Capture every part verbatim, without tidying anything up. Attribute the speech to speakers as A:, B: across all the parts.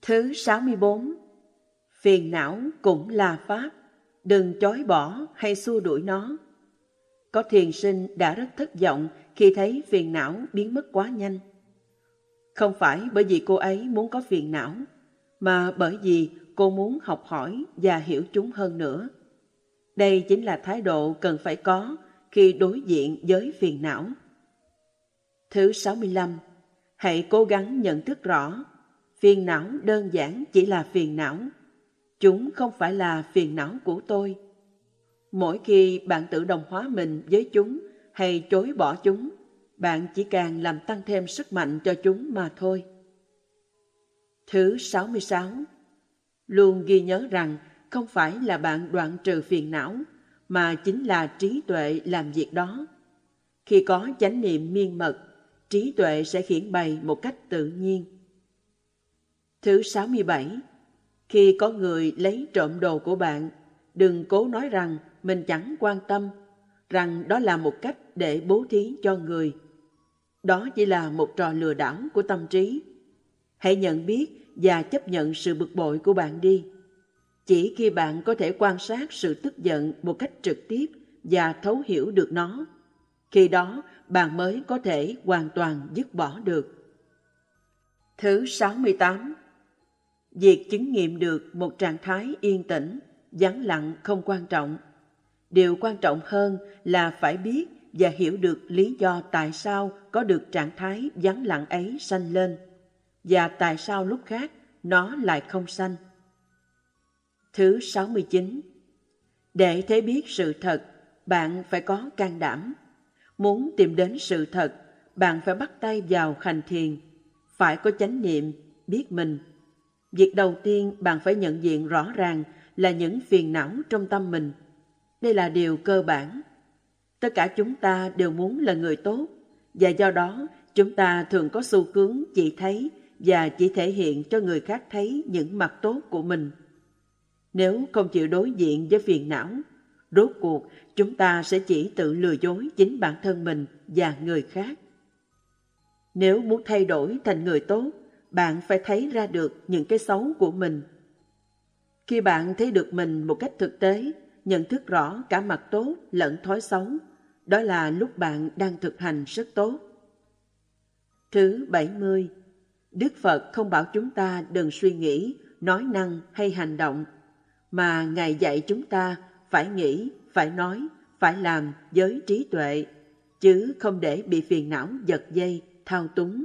A: Thứ sáu mươi bốn. Phiền não cũng là pháp, đừng chối bỏ hay xua đuổi nó. Có thiền sinh đã rất thất vọng khi thấy phiền não biến mất quá nhanh. Không phải bởi vì cô ấy muốn có phiền não, mà bởi vì cô muốn học hỏi và hiểu chúng hơn nữa. Đây chính là thái độ cần phải có khi đối diện với phiền não. Thứ sáu mươi lăm. Hãy cố gắng nhận thức rõ, phiền não đơn giản chỉ là phiền não. Chúng không phải là phiền não của tôi. Mỗi khi bạn tự đồng hóa mình với chúng hay chối bỏ chúng, bạn chỉ càng làm tăng thêm sức mạnh cho chúng mà thôi. Thứ sáu mươi sáu. Luôn ghi nhớ rằng không phải là bạn đoạn trừ phiền não, mà chính là trí tuệ làm việc đó. Khi có chánh niệm miên mật, trí tuệ sẽ hiển bày một cách tự nhiên. Thứ sáu mươi bảy. Khi có người lấy trộm đồ của bạn, đừng cố nói rằng mình chẳng quan tâm, rằng đó là một cách để bố thí cho người. Đó chỉ là một trò lừa đảo của tâm trí. Hãy nhận biết và chấp nhận sự bực bội của bạn đi. Chỉ khi bạn có thể quan sát sự tức giận một cách trực tiếp và thấu hiểu được nó, khi đó bạn mới có thể hoàn toàn dứt bỏ được. Thứ sáu mươi tám. Việc chứng nghiệm được một trạng thái yên tĩnh, vắng lặng không quan trọng. Điều quan trọng hơn là phải biết và hiểu được lý do tại sao có được trạng thái vắng lặng ấy sanh lên, và tại sao lúc khác nó lại không sanh. Thứ sáu mươi chín. Để thấy biết sự thật, bạn phải có can đảm. Muốn tìm đến sự thật, bạn phải bắt tay vào hành thiền, phải có chánh niệm, biết mình. Việc đầu tiên bạn phải nhận diện rõ ràng là những phiền não trong tâm mình. Đây là điều cơ bản. Tất cả chúng ta đều muốn là người tốt, và do đó chúng ta thường có xu hướng chỉ thấy và chỉ thể hiện cho người khác thấy những mặt tốt của mình. Nếu không chịu đối diện với phiền não, rốt cuộc chúng ta sẽ chỉ tự lừa dối chính bản thân mình và người khác. Nếu muốn thay đổi thành người tốt, bạn phải thấy ra được những cái xấu của mình. Khi bạn thấy được mình một cách thực tế, nhận thức rõ cả mặt tốt lẫn thói xấu, đó là lúc bạn đang thực hành rất tốt. Thứ bảy mươi. Đức Phật không bảo chúng ta đừng suy nghĩ, nói năng hay hành động, mà Ngài dạy chúng ta phải nghĩ, phải nói, phải làm với trí tuệ, chứ không để bị phiền não giật dây, thao túng.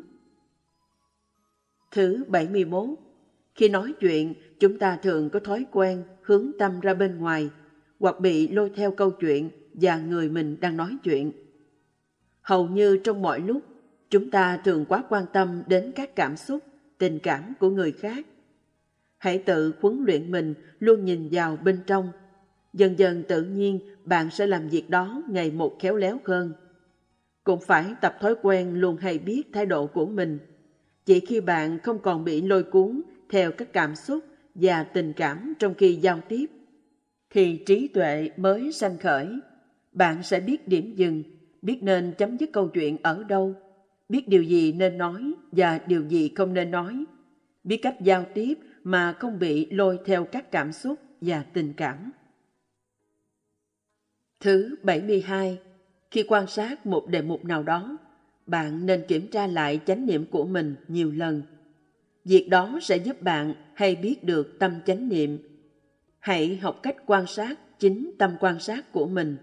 A: Thứ bảy mươi mốt. Khi nói chuyện, chúng ta thường có thói quen hướng tâm ra bên ngoài, hoặc bị lôi theo câu chuyện và người mình đang nói chuyện. Hầu như trong mọi lúc, chúng ta thường quá quan tâm đến các cảm xúc, tình cảm của người khác. Hãy tự huấn luyện mình luôn nhìn vào bên trong. Dần dần tự nhiên bạn sẽ làm việc đó ngày một khéo léo hơn. Cũng phải tập thói quen luôn hay biết thái độ của mình. Chỉ khi bạn không còn bị lôi cuốn theo các cảm xúc và tình cảm trong khi giao tiếp, thì trí tuệ mới sanh khởi. Bạn sẽ biết điểm dừng, biết nên chấm dứt câu chuyện ở đâu, biết điều gì nên nói và điều gì không nên nói, biết cách giao tiếp mà không bị lôi theo các cảm xúc và tình cảm. Thứ bảy mươi hai. Khi quan sát một đề mục nào đó, bạn nên kiểm tra lại chánh niệm của mình nhiều lần. Việc đó sẽ giúp bạn hay biết được tâm chánh niệm. Hãy học cách quan sát chính tâm quan sát của mình.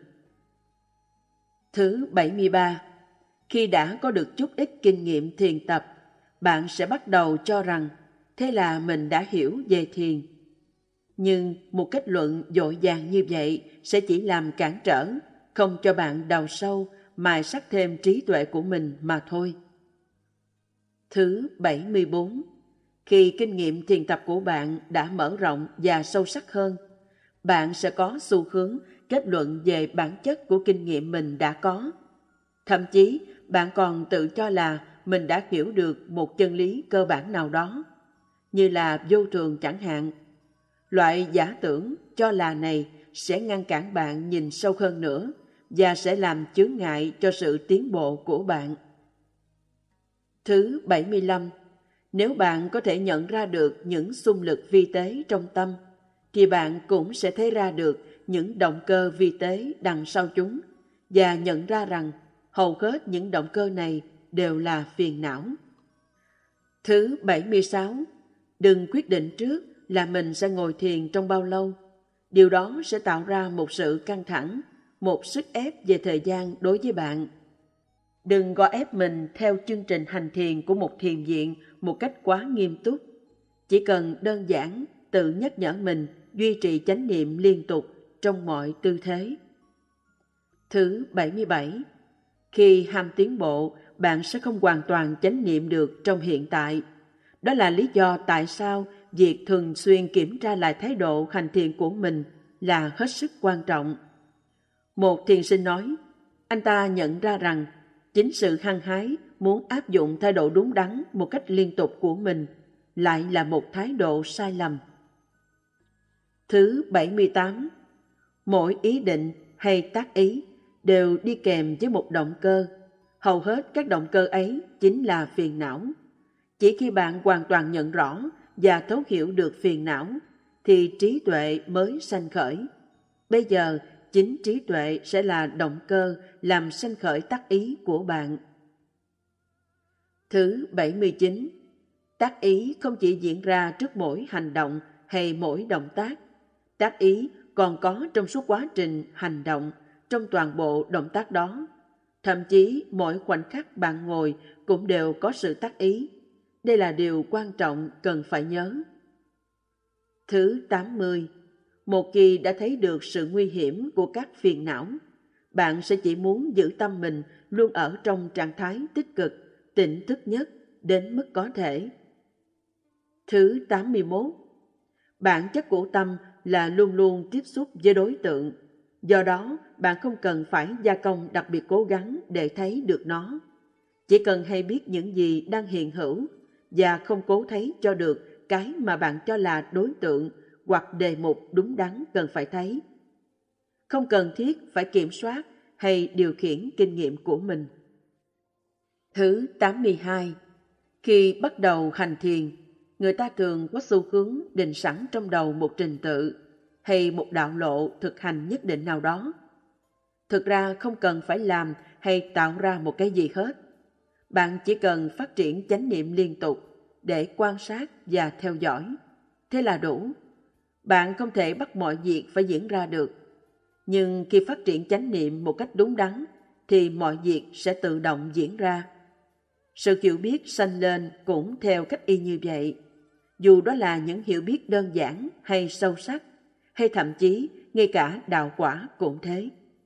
A: Thứ bảy mươi ba. Khi đã có được chút ít kinh nghiệm thiền tập, bạn sẽ bắt đầu cho rằng thế là mình đã hiểu về thiền. Nhưng một kết luận dội dàng như vậy sẽ chỉ làm cản trở, không cho bạn đào sâu, mài sắc thêm trí tuệ của mình mà thôi. Thứ bảy mươi bốn. Khi kinh nghiệm thiền tập của bạn đã mở rộng và sâu sắc hơn, bạn sẽ có xu hướng kết luận về bản chất của kinh nghiệm mình đã có. Thậm chí, bạn còn tự cho là mình đã hiểu được một chân lý cơ bản nào đó, như là vô thường chẳng hạn. Loại giả tưởng cho là này sẽ ngăn cản bạn nhìn sâu hơn nữa và sẽ làm chướng ngại cho sự tiến bộ của bạn. Thứ bảy mươi lăm. Nếu bạn có thể nhận ra được những xung lực vi tế trong tâm, thì bạn cũng sẽ thấy ra được những động cơ vi tế đằng sau chúng và nhận ra rằng hầu hết những động cơ này đều là phiền não. Thứ bảy mươi sáu, đừng quyết định trước là mình sẽ ngồi thiền trong bao lâu. Điều đó sẽ tạo ra một sự căng thẳng, một sức ép về thời gian đối với bạn. Đừng gò ép mình theo chương trình hành thiền của một thiền viện một cách quá nghiêm túc. Chỉ cần đơn giản tự nhắc nhở mình duy trì chánh niệm liên tục trong mọi tư thế. Thứ bảy mươi bảy, khi ham tiến bộ, bạn sẽ không hoàn toàn chánh niệm được trong hiện tại. Đó là lý do tại sao việc thường xuyên kiểm tra lại thái độ hành thiền của mình là hết sức quan trọng. Một thiền sinh nói, anh ta nhận ra rằng chính sự hăng hái muốn áp dụng thái độ đúng đắn một cách liên tục của mình lại là một thái độ sai lầm. Thứ bảy mươi tám, mỗi ý định hay tác ý đều đi kèm với một động cơ. Hầu hết các động cơ ấy chính là phiền não. Chỉ khi bạn hoàn toàn nhận rõ và thấu hiểu được phiền não, thì trí tuệ mới sanh khởi. Bây giờ, chính trí tuệ sẽ là động cơ làm sanh khởi tác ý của bạn. Thứ bảy mươi chín, tác ý không chỉ diễn ra trước mỗi hành động hay mỗi động tác. Tác ý còn có trong suốt quá trình hành động, trong toàn bộ động tác đó. Thậm chí mỗi khoảnh khắc bạn ngồi cũng đều có sự tác ý. Đây là điều quan trọng cần phải nhớ. Thứ tám mươi, một khi đã thấy được sự nguy hiểm của các phiền não, bạn sẽ chỉ muốn giữ tâm mình luôn ở trong trạng thái tích cực, tỉnh thức nhất đến mức có thể. Thứ tám mươi mốt, bản chất của tâm là luôn luôn tiếp xúc với đối tượng. Do đó, bạn không cần phải gia công đặc biệt cố gắng để thấy được nó. Chỉ cần hay biết những gì đang hiện hữu và không cố thấy cho được cái mà bạn cho là đối tượng hoặc đề mục đúng đắn cần phải thấy. Không cần thiết phải kiểm soát hay điều khiển kinh nghiệm của mình. Thứ tám mươi hai, khi bắt đầu hành thiền, người ta thường có xu hướng định sẵn trong đầu một trình tự hay một đạo lộ thực hành nhất định nào đó. Thực ra không cần phải làm hay tạo ra một cái gì hết. Bạn chỉ cần phát triển chánh niệm liên tục để quan sát và theo dõi. Thế là đủ. Bạn không thể bắt mọi việc phải diễn ra được. Nhưng khi phát triển chánh niệm một cách đúng đắn, thì mọi việc sẽ tự động diễn ra. Sự hiểu biết sanh lên cũng theo cách y như vậy. Dù đó là những hiểu biết đơn giản hay sâu sắc, hay thậm chí ngay cả đạo quả cũng thế.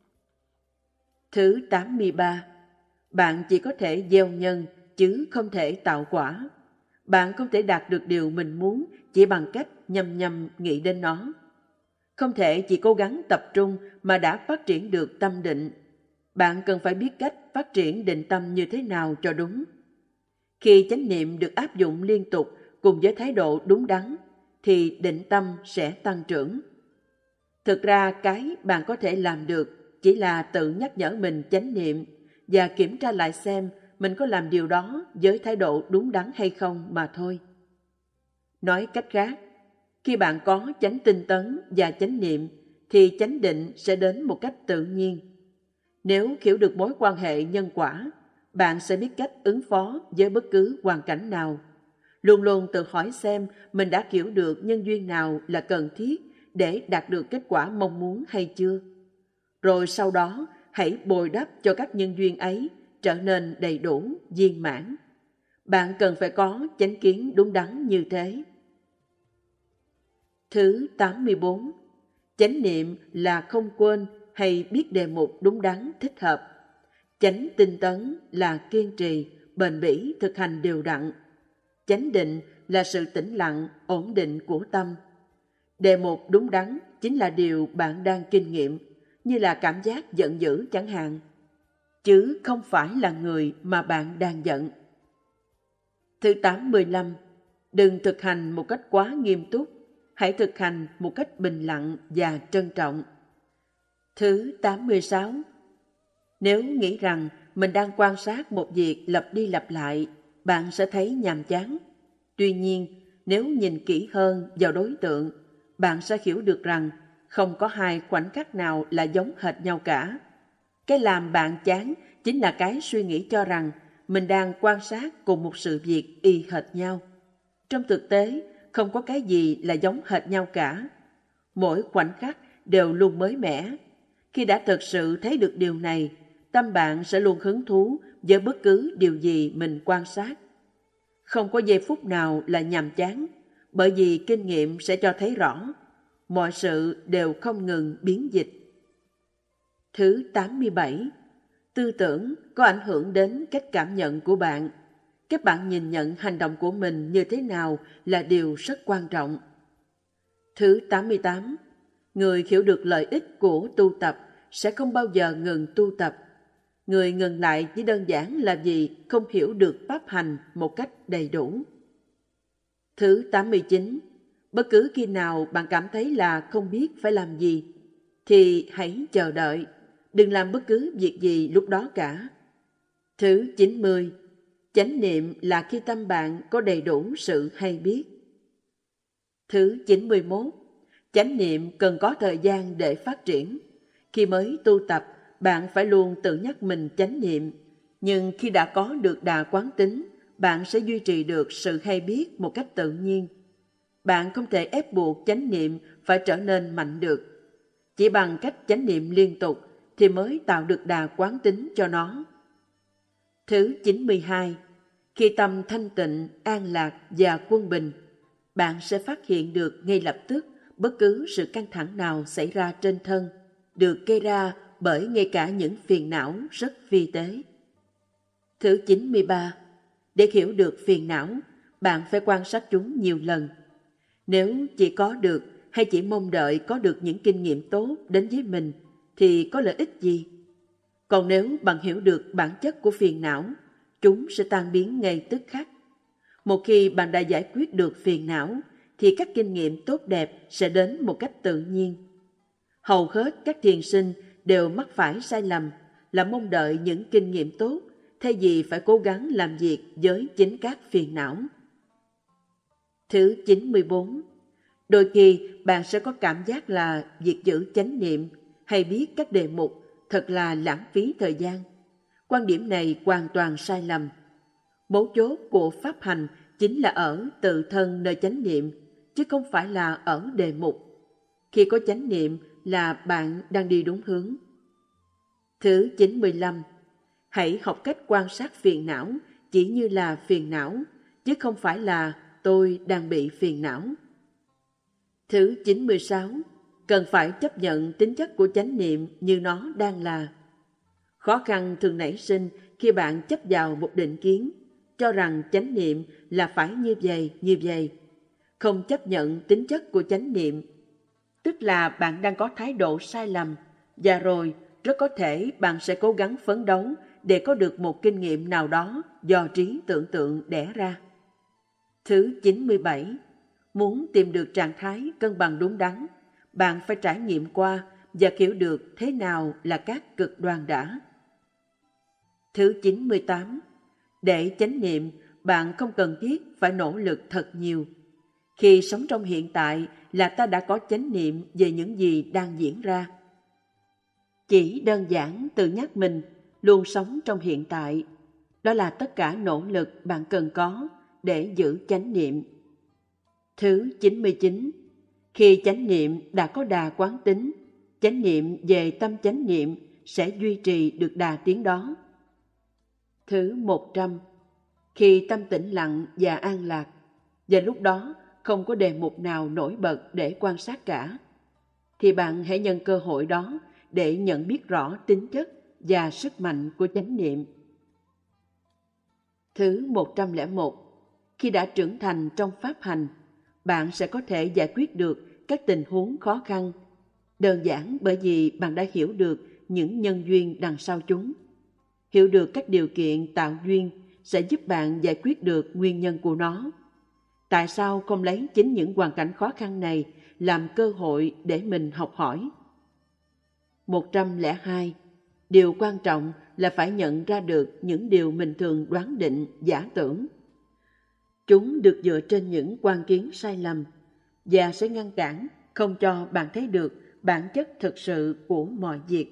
A: Thứ tám mươi ba, bạn chỉ có thể gieo nhân chứ không thể tạo quả. Bạn không thể đạt được điều mình muốn chỉ bằng cách nhầm nhầm nghĩ đến nó. Không thể chỉ cố gắng tập trung mà đã phát triển được tâm định. Bạn cần phải biết cách phát triển định tâm như thế nào cho đúng. Khi chánh niệm được áp dụng liên tục cùng với thái độ đúng đắn, thì định tâm sẽ tăng trưởng. Thực ra cái bạn có thể làm được chỉ là tự nhắc nhở mình chánh niệm và kiểm tra lại xem mình có làm điều đó với thái độ đúng đắn hay không mà thôi. Nói cách khác, khi bạn có chánh tinh tấn và chánh niệm, thì chánh định sẽ đến một cách tự nhiên. Nếu hiểu được mối quan hệ nhân quả, bạn sẽ biết cách ứng phó với bất cứ hoàn cảnh nào. Luôn luôn tự hỏi xem mình đã hiểu được nhân duyên nào là cần thiết để đạt được kết quả mong muốn hay chưa. Rồi sau đó, hãy bồi đắp cho các nhân duyên ấy trở nên đầy đủ, viên mãn. Bạn cần phải có chánh kiến đúng đắn như thế. Thứ tám mươi bốn, chánh niệm là không quên hay biết đề mục đúng đắn thích hợp. Chánh tinh tấn là kiên trì, bền bỉ thực hành đều đặn. Chánh định là sự tĩnh lặng, ổn định của tâm. Đề mục đúng đắn chính là điều bạn đang kinh nghiệm, như là cảm giác giận dữ chẳng hạn, chứ không phải là người mà bạn đang giận. Thứ tám mươi lăm, đừng thực hành một cách quá nghiêm túc, hãy thực hành một cách bình lặng và trân trọng. Thứ tám mươi sáu, nếu nghĩ rằng mình đang quan sát một việc lặp đi lặp lại, bạn sẽ thấy nhàm chán. Tuy nhiên, nếu nhìn kỹ hơn vào đối tượng, bạn sẽ hiểu được rằng không có hai khoảnh khắc nào là giống hệt nhau cả. Cái làm bạn chán chính là cái suy nghĩ cho rằng mình đang quan sát cùng một sự việc y hệt nhau. Trong thực tế, không có cái gì là giống hệt nhau cả. Mỗi khoảnh khắc đều luôn mới mẻ. Khi đã thực sự thấy được điều này, tâm bạn sẽ luôn hứng thú với bất cứ điều gì mình quan sát. Không có giây phút nào là nhàm chán, bởi vì kinh nghiệm sẽ cho thấy rõ, mọi sự đều không ngừng biến dịch. Thứ tám mươi bảy. Tư tưởng có ảnh hưởng đến cách cảm nhận của bạn. Các bạn nhìn nhận hành động của mình như thế nào là điều rất quan trọng. Thứ tám mươi tám. Người hiểu được lợi ích của tu tập sẽ không bao giờ ngừng tu tập. Người ngừng lại chỉ đơn giản là vì không hiểu được pháp hành một cách đầy đủ. Thứ tám mươi chín. Bất cứ khi nào bạn cảm thấy là không biết phải làm gì, thì hãy chờ đợi, đừng làm bất cứ việc gì lúc đó cả. Thứ chín mươi. Chánh niệm là khi tâm bạn có đầy đủ sự hay biết. Thứ chín mươi mốt. Chánh niệm cần có thời gian để phát triển. Khi mới tu tập, bạn phải luôn tự nhắc mình chánh niệm. Nhưng khi đã có được đà quán tính, bạn sẽ duy trì được sự hay biết một cách tự nhiên. Bạn không thể ép buộc chánh niệm phải trở nên mạnh được. Chỉ bằng cách chánh niệm liên tục thì mới tạo được đà quán tính cho nó. Thứ chín mươi hai. Khi tâm thanh tịnh, an lạc và quân bình, bạn sẽ phát hiện được ngay lập tức bất cứ sự căng thẳng nào xảy ra trên thân, được gây ra bởi ngay cả những phiền não rất vi tế. Thứ chín mươi ba. Để hiểu được phiền não, bạn phải quan sát chúng nhiều lần. Nếu chỉ có được hay chỉ mong đợi có được những kinh nghiệm tốt đến với mình, thì có lợi ích gì? Còn nếu bạn hiểu được bản chất của phiền não, chúng sẽ tan biến ngay tức khắc. Một khi bạn đã giải quyết được phiền não, thì các kinh nghiệm tốt đẹp sẽ đến một cách tự nhiên. Hầu hết các thiền sinh đều mắc phải sai lầm là mong đợi những kinh nghiệm tốt, thay vì phải cố gắng làm việc với chính các phiền não. Thứ chín mươi bốn. Đôi khi bạn sẽ có cảm giác là việc giữ chánh niệm hay biết các đề mục thật là lãng phí thời gian. Quan điểm này hoàn toàn sai lầm. Mấu chốt của pháp hành chính là ở tự thân nơi chánh niệm, chứ không phải là ở đề mục. Khi có chánh niệm là bạn đang đi đúng hướng. Thứ chín mươi lăm. Hãy học cách quan sát phiền não chỉ như là phiền não, chứ không phải là tôi đang bị phiền não. Thứ chín mươi sáu. Cần phải chấp nhận tính chất của chánh niệm như nó đang là. Khó khăn thường nảy sinh khi bạn chấp vào một định kiến, cho rằng chánh niệm là phải như vậy, như vậy. Không chấp nhận tính chất của chánh niệm, tức là bạn đang có thái độ sai lầm, và rồi rất có thể bạn sẽ cố gắng phấn đấu để có được một kinh nghiệm nào đó do trí tưởng tượng đẻ ra. Thứ chín mươi bảy. Muốn tìm được trạng thái cân bằng đúng đắn, bạn phải trải nghiệm qua và hiểu được thế nào là các cực đoan đã. Thứ chín mươi tám. Để chánh niệm, bạn không cần thiết phải nỗ lực thật nhiều. Khi sống trong hiện tại là ta đã có chánh niệm về những gì đang diễn ra. Chỉ đơn giản tự nhắc mình luôn sống trong hiện tại, đó là tất cả nỗ lực bạn cần có để giữ chánh niệm. Thứ chín mươi chín. Khi chánh niệm đã có đà quán tính, chánh niệm về tâm chánh niệm sẽ duy trì được đà tiến đó. Thứ một trăm. Khi tâm tĩnh lặng và an lạc, và lúc đó không có đề mục nào nổi bật để quan sát cả, thì bạn hãy nhân cơ hội đó để nhận biết rõ tính chất và sức mạnh của chánh niệm. Thứ một trăm lẻ một. Khi đã trưởng thành trong pháp hành, bạn sẽ có thể giải quyết được các tình huống khó khăn, đơn giản bởi vì bạn đã hiểu được những nhân duyên đằng sau chúng. Hiểu được các điều kiện tạo duyên sẽ giúp bạn giải quyết được nguyên nhân của nó. Tại sao không lấy chính những hoàn cảnh khó khăn này làm cơ hội để mình học hỏi? một trăm lẻ hai. Điều quan trọng là phải nhận ra được những điều mình thường đoán định, giả tưởng. Chúng được dựa trên những quan kiến sai lầm và sẽ ngăn cản, không cho bạn thấy được bản chất thực sự của mọi việc.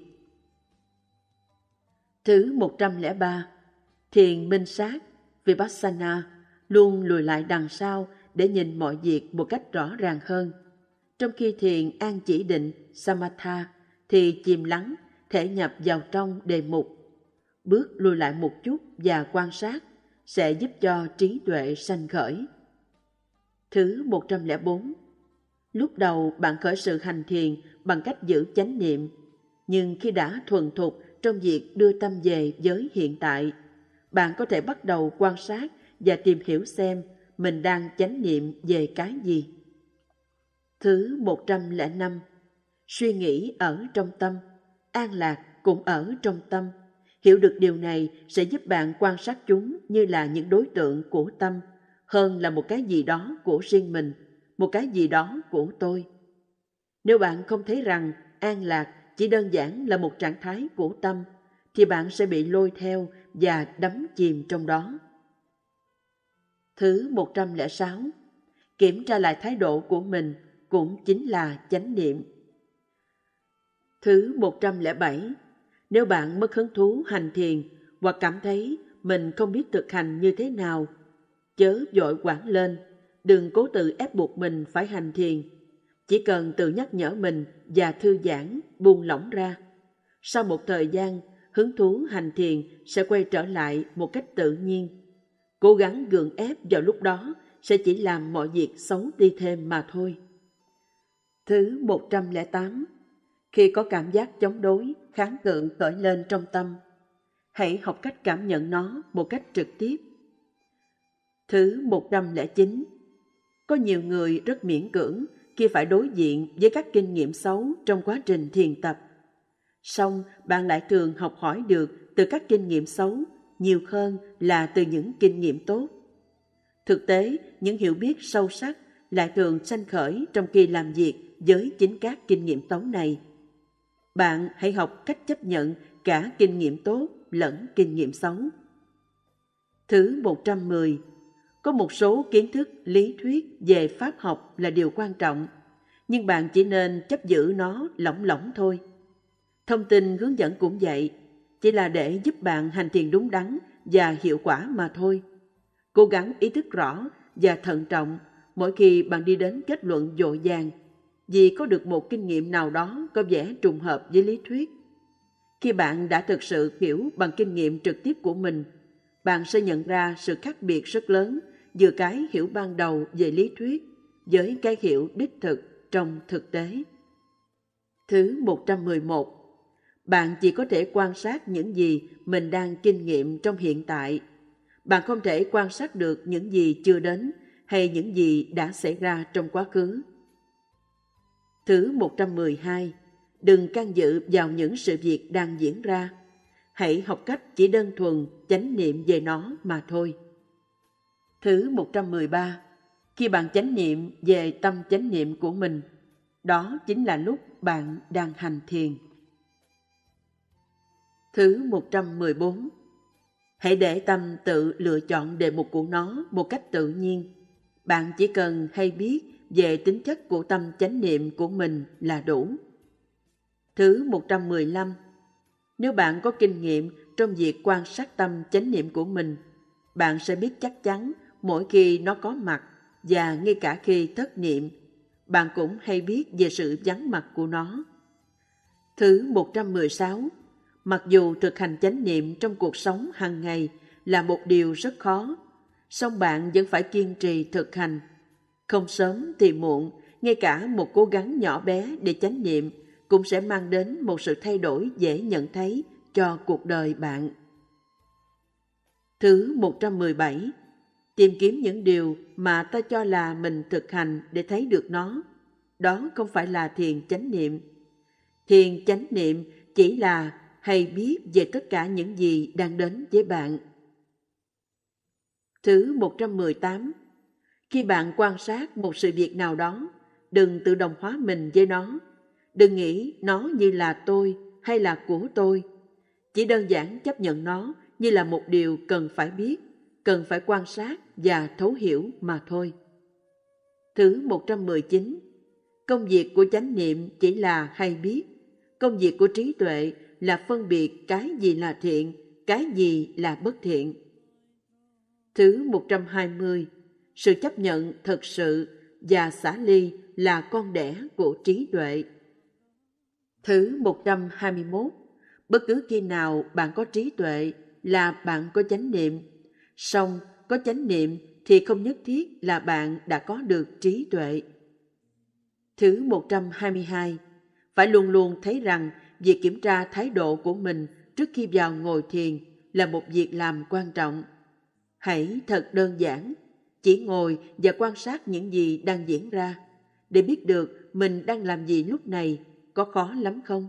A: Thứ một trăm lẻ ba, thiền minh sát, Vipassana, luôn lùi lại đằng sau để nhìn mọi việc một cách rõ ràng hơn. Trong khi thiền an chỉ định, Samatha, thì chìm lắng, thể nhập vào trong đề mục. Bước lùi lại một chút và quan sát sẽ giúp cho trí tuệ sanh khởi. Thứ một trăm lẻ bốn, lúc đầu bạn khởi sự hành thiền bằng cách giữ chánh niệm, nhưng khi đã thuần thục trong việc đưa tâm về giới hiện tại, bạn có thể bắt đầu quan sát và tìm hiểu xem mình đang chánh niệm về cái gì. Thứ một trăm lẻ năm, suy nghĩ ở trong tâm, an lạc cũng ở trong tâm. Hiểu được điều này sẽ giúp bạn quan sát chúng như là những đối tượng của tâm, hơn là một cái gì đó của riêng mình, một cái gì đó của tôi. Nếu bạn không thấy rằng an lạc chỉ đơn giản là một trạng thái của tâm, thì bạn sẽ bị lôi theo và đắm chìm trong đó. Thứ một trăm lẻ sáu, kiểm tra lại thái độ của mình cũng chính là chánh niệm. Thứ một trăm lẻ bảy, nếu bạn mất hứng thú hành thiền hoặc cảm thấy mình không biết thực hành như thế nào, chớ vội quản lên, đừng cố tự ép buộc mình phải hành thiền. Chỉ cần tự nhắc nhở mình và thư giãn, buông lỏng ra. Sau một thời gian, hứng thú hành thiền sẽ quay trở lại một cách tự nhiên. Cố gắng gượng ép vào lúc đó sẽ chỉ làm mọi việc xấu đi thêm mà thôi. Thứ một trăm lẻ tám, khi có cảm giác chống đối, kháng cự khởi lên trong tâm, hãy học cách cảm nhận nó một cách trực tiếp. Thứ một trăm lẻ chín, có nhiều người rất miễn cưỡng khi phải đối diện với các kinh nghiệm xấu trong quá trình thiền tập. Song bạn lại thường học hỏi được từ các kinh nghiệm xấu nhiều hơn là từ những kinh nghiệm tốt. Thực tế, những hiểu biết sâu sắc lại thường sanh khởi trong khi làm việc với chính các kinh nghiệm xấu này. Bạn hãy học cách chấp nhận cả kinh nghiệm tốt lẫn kinh nghiệm xấu. Thứ một trăm mười, có một số kiến thức lý thuyết về pháp học là điều quan trọng, nhưng bạn chỉ nên chấp giữ nó lỏng lỏng thôi. Thông tin hướng dẫn cũng vậy, chỉ là để giúp bạn hành thiền đúng đắn và hiệu quả mà thôi. Cố gắng ý thức rõ và thận trọng mỗi khi bạn đi đến kết luận vội vàng, vì có được một kinh nghiệm nào đó có vẻ trùng hợp với lý thuyết. Khi bạn đã thực sự hiểu bằng kinh nghiệm trực tiếp của mình, bạn sẽ nhận ra sự khác biệt rất lớn giữa cái hiểu ban đầu về lý thuyết với cái hiểu đích thực trong thực tế. Thứ một trăm mười một, bạn chỉ có thể quan sát những gì mình đang kinh nghiệm trong hiện tại. Bạn không thể quan sát được những gì chưa đến hay những gì đã xảy ra trong quá khứ. Thứ một trăm mười hai, đừng can dự vào những sự việc đang diễn ra. Hãy học cách chỉ đơn thuần chánh niệm về nó mà thôi. Thứ một trăm mười ba, khi bạn chánh niệm về tâm chánh niệm của mình, đó chính là lúc bạn đang hành thiền. Thứ một trăm mười bốn, hãy để tâm tự lựa chọn đề mục của nó một cách tự nhiên. Bạn chỉ cần hay biết về tính chất của tâm chánh niệm của mình là đủ. Thứ một trăm mười lăm, nếu bạn có kinh nghiệm trong việc quan sát tâm chánh niệm của mình, bạn sẽ biết chắc chắn mỗi khi nó có mặt và ngay cả khi thất niệm, bạn cũng hay biết về sự vắng mặt của nó. Thứ một trăm mười sáu, mặc dù thực hành chánh niệm trong cuộc sống hàng ngày là một điều rất khó, song bạn vẫn phải kiên trì thực hành. Không sớm thì muộn, ngay cả một cố gắng nhỏ bé để chánh niệm cũng sẽ mang đến một sự thay đổi dễ nhận thấy cho cuộc đời bạn. Thứ một trăm mười bảy, tìm kiếm những điều mà ta cho là mình thực hành để thấy được nó. Đó không phải là thiền chánh niệm. Thiền chánh niệm chỉ là hay biết về tất cả những gì đang đến với bạn. Thứ một trăm mười tám, khi bạn quan sát một sự việc nào đó, đừng tự đồng hóa mình với nó. Đừng nghĩ nó như là tôi hay là của tôi. Chỉ đơn giản chấp nhận nó như là một điều cần phải biết, cần phải quan sát và thấu hiểu mà thôi. Thứ một trăm mười chín. Công việc của chánh niệm chỉ là hay biết. Công việc của trí tuệ là phân biệt cái gì là thiện, cái gì là bất thiện. Thứ một trăm hai mươi. Sự chấp nhận thật sự và xả ly là con đẻ của trí tuệ. Thứ một trăm hai mươi mốt. Bất cứ khi nào bạn có trí tuệ là bạn có chánh niệm. Song có chánh niệm thì không nhất thiết là bạn đã có được trí tuệ. Thứ một trăm hai mươi hai. Phải luôn luôn thấy rằng việc kiểm tra thái độ của mình trước khi vào ngồi thiền là một việc làm quan trọng. Hãy thật đơn giản, chỉ ngồi và quan sát những gì đang diễn ra, để biết được mình đang làm gì lúc này, có khó lắm không?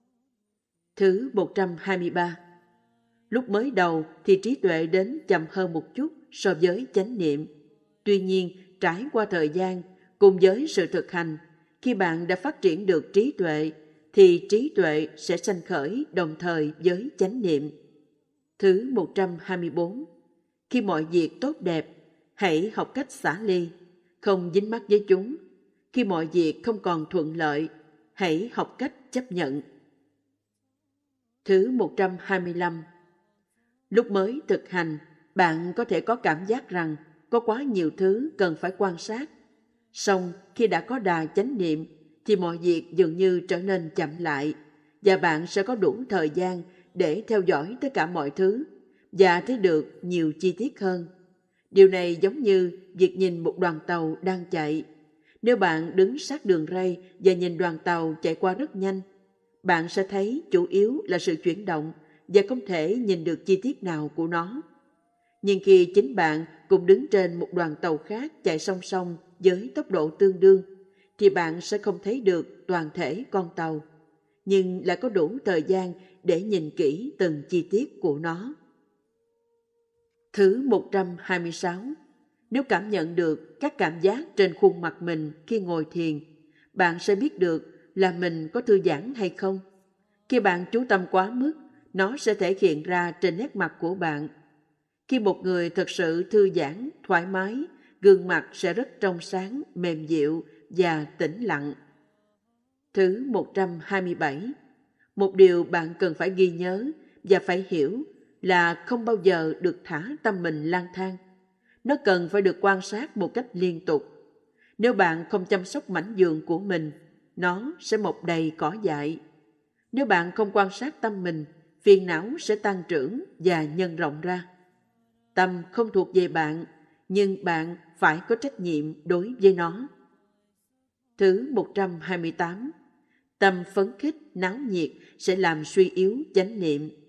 A: Thứ một trăm hai mươi ba. Lúc mới đầu thì trí tuệ đến chậm hơn một chút so với chánh niệm. Tuy nhiên, trải qua thời gian, cùng với sự thực hành, khi bạn đã phát triển được trí tuệ, thì trí tuệ sẽ sanh khởi đồng thời với chánh niệm. Thứ một trăm hai mươi bốn. Khi mọi việc tốt đẹp, hãy học cách xả ly, không dính mắc với chúng. Khi mọi việc không còn thuận lợi, hãy học cách chấp nhận. Thứ một trăm hai mươi lăm. Lúc mới thực hành, bạn có thể có cảm giác rằng có quá nhiều thứ cần phải quan sát. Song khi đã có đà chánh niệm, thì mọi việc dường như trở nên chậm lại, và bạn sẽ có đủ thời gian để theo dõi tất cả mọi thứ và thấy được nhiều chi tiết hơn. Điều này giống như việc nhìn một đoàn tàu đang chạy. Nếu bạn đứng sát đường ray và nhìn đoàn tàu chạy qua rất nhanh, bạn sẽ thấy chủ yếu là sự chuyển động và không thể nhìn được chi tiết nào của nó. Nhưng khi chính bạn cũng đứng trên một đoàn tàu khác chạy song song với tốc độ tương đương, thì bạn sẽ không thấy được toàn thể con tàu, nhưng lại có đủ thời gian để nhìn kỹ từng chi tiết của nó. Thứ một trăm hai mươi sáu. Nếu cảm nhận được các cảm giác trên khuôn mặt mình khi ngồi thiền, bạn sẽ biết được là mình có thư giãn hay không. Khi bạn chú tâm quá mức, nó sẽ thể hiện ra trên nét mặt của bạn. Khi một người thật sự thư giãn, thoải mái, gương mặt sẽ rất trong sáng, mềm dịu và tĩnh lặng. Thứ một trăm hai mươi bảy. Một điều bạn cần phải ghi nhớ và phải hiểu là không bao giờ được thả tâm mình lang thang. Nó cần phải được quan sát một cách liên tục. Nếu bạn không chăm sóc mảnh vườn của mình, nó sẽ mọc đầy cỏ dại. Nếu bạn không quan sát tâm mình, phiền não sẽ tăng trưởng và nhân rộng ra. Tâm không thuộc về bạn, nhưng bạn phải có trách nhiệm đối với nó. Thứ một trăm hai mươi tám. Tâm phấn khích, náo nhiệt sẽ làm suy yếu chánh niệm.